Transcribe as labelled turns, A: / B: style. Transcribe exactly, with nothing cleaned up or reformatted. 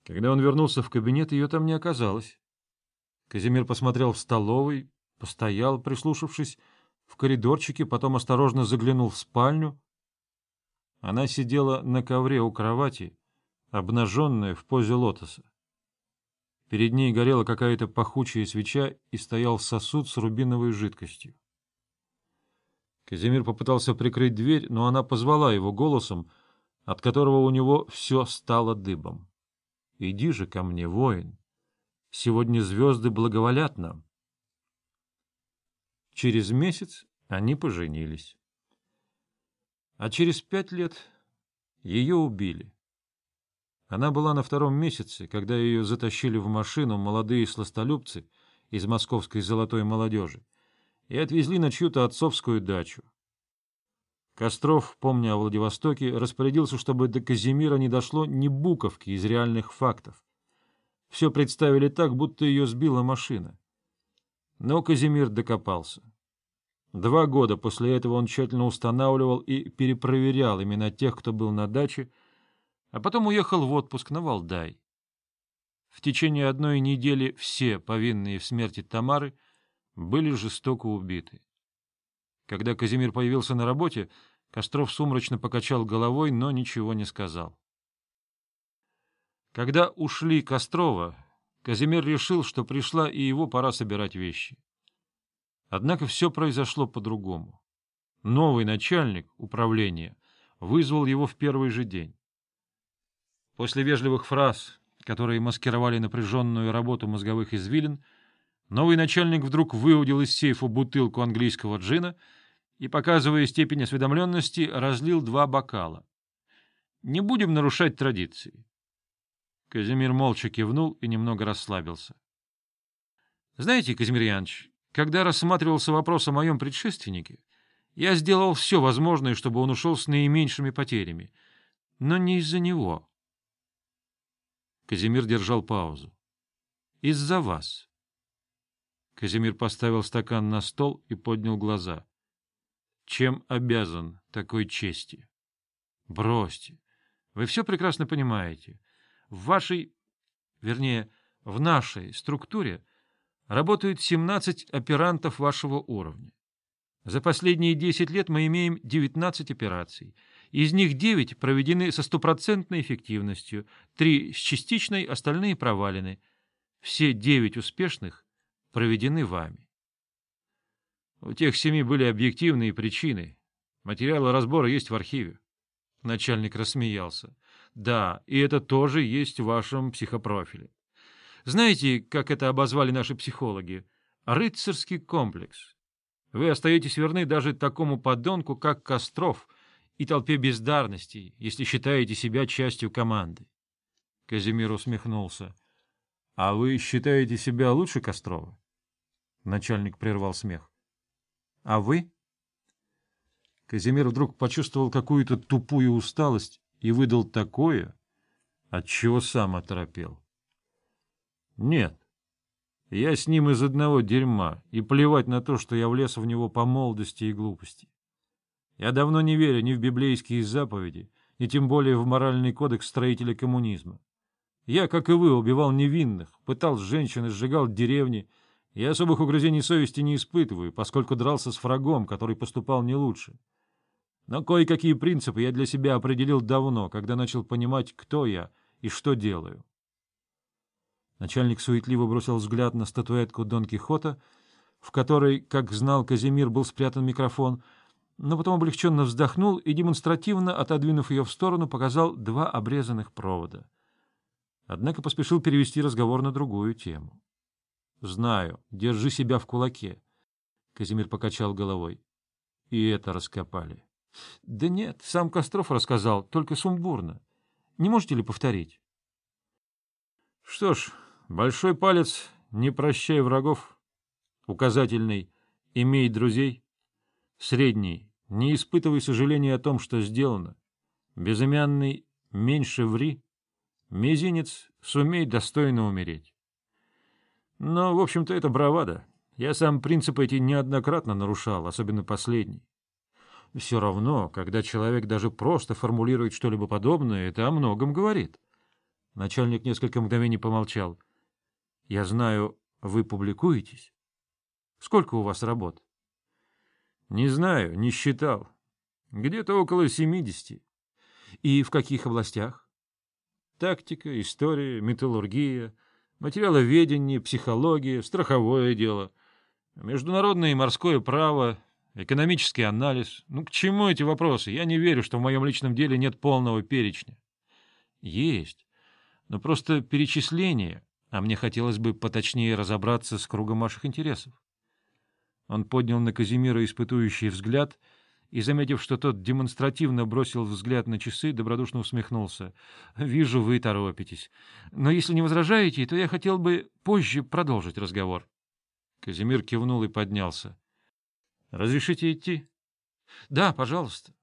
A: Когда он вернулся в кабинет, ее там не оказалось. Казимир посмотрел в столовой, постоял, прислушавшись, в коридорчике, потом осторожно заглянул в спальню. Она сидела на ковре у кровати, обнаженная в позе лотоса. Перед ней горела какая-то пахучая свеча и стоял сосуд с рубиновой жидкостью. Казимир попытался прикрыть дверь, но она позвала его голосом, от которого у него все стало дыбом. — Иди же ко мне, воин. Сегодня звезды благоволят нам. Через месяц они поженились. А через пять лет ее убили. Она была на втором месяце, когда ее затащили в машину молодые сластолюбцы из московской золотой молодежи и отвезли на чью-то отцовскую дачу. Костров, помня о Владивостоке, распорядился, чтобы до Казимира не дошло ни буковки из реальных фактов. Все представили так, будто ее сбила машина. Но Казимир докопался. Два года после этого он тщательно устанавливал и перепроверял имена тех, кто был на даче, а потом уехал в отпуск на Валдай. В течение одной недели все повинные в смерти Тамары были жестоко убиты. Когда Казимир появился на работе, Костров сумрачно покачал головой, но ничего не сказал. Когда ушли Кострова, Казимир решил, что пришла и его пора собирать вещи. Однако все произошло по-другому. Новый начальник управления вызвал его в первый же день. После вежливых фраз, которые маскировали напряженную работу мозговых извилин, новый начальник вдруг выудил из сейфа бутылку английского джина и, показывая степень осведомленности, разлил два бокала. «Не будем нарушать традиции». Казимир молча кивнул и немного расслабился. — Знаете, Казимир Янович, когда рассматривался вопрос о моем предшественнике, я сделал все возможное, чтобы он ушел с наименьшими потерями, но не из-за него. Казимир держал паузу. — Из-за вас. Казимир поставил стакан на стол и поднял глаза. — Чем обязан такой чести? — Бросьте. Вы все прекрасно понимаете. В вашей, вернее, в нашей структуре работают семнадцать оперантов вашего уровня. За последние десять лет мы имеем девятнадцать операций. Из них девять проведены со стопроцентной эффективностью, три с частичной, остальные провалены. Все девять успешных проведены вами. У тех семи были объективные причины. Материалы разбора есть в архиве. Начальник рассмеялся. Да, и это тоже есть в вашем психопрофиле. Знаете, как это обозвали наши психологи? Рыцарский комплекс. Вы остаетесь верны даже такому подонку, как Костров, и толпе бездарностей, если считаете себя частью команды. Казимир усмехнулся. — А вы считаете себя лучше Кострова? Начальник прервал смех. — А вы? Казимир вдруг почувствовал какую-то тупую усталость и выдал такое, от чего сам оторопел. — Нет, я с ним из одного дерьма, и плевать на то, что я влез в него по молодости и глупости. Я давно не верю ни в библейские заповеди, ни тем более в моральный кодекс строителя коммунизма. Я, как и вы, убивал невинных, пытал женщин и сжигал деревни, и особых угрызений совести не испытываю, поскольку дрался с врагом, который поступал не лучше. Но кое-какие принципы я для себя определил давно, когда начал понимать, кто я и что делаю. Начальник суетливо бросил взгляд на статуэтку Дон Кихота, в которой, как знал Казимир, был спрятан микрофон, но потом облегченно вздохнул и, демонстративно отодвинув ее в сторону, показал два обрезанных провода. Однако поспешил перевести разговор на другую тему. — Знаю, держи себя в кулаке. Казимир покачал головой. — И это раскопали. — Да нет, сам Костров рассказал, только сумбурно. Не можете ли повторить? — Что ж, большой палец «не прощай врагов», указательный «имей друзей», средний «не испытывай сожаления о том, что сделано», безымянный «меньше ври», мизинец «сумей достойно умереть». Но, в общем-то, это бравада. Я сам принципы эти неоднократно нарушал, особенно последний. Все равно, когда человек даже просто формулирует что-либо подобное, это о многом говорит. Начальник несколько мгновений помолчал. — Я знаю, вы публикуетесь? Сколько у вас работ? — Не знаю, не считал. Где-то около семидесяти. — И в каких областях? — Тактика, история, металлургия, материаловедение, психология, страховое дело, международное и морское право, экономический анализ. Ну, к чему эти вопросы? Я не верю, что в моем личном деле нет полного перечня. — Есть. Но просто перечисление, а мне хотелось бы поточнее разобраться с кругом ваших интересов. Он поднял на Казимира испытующий взгляд и, заметив, что тот демонстративно бросил взгляд на часы, добродушно усмехнулся. — Вижу, вы торопитесь. Но если не возражаете, то я хотел бы позже продолжить разговор. Казимир кивнул и поднялся. — Разрешите идти? — Да, пожалуйста.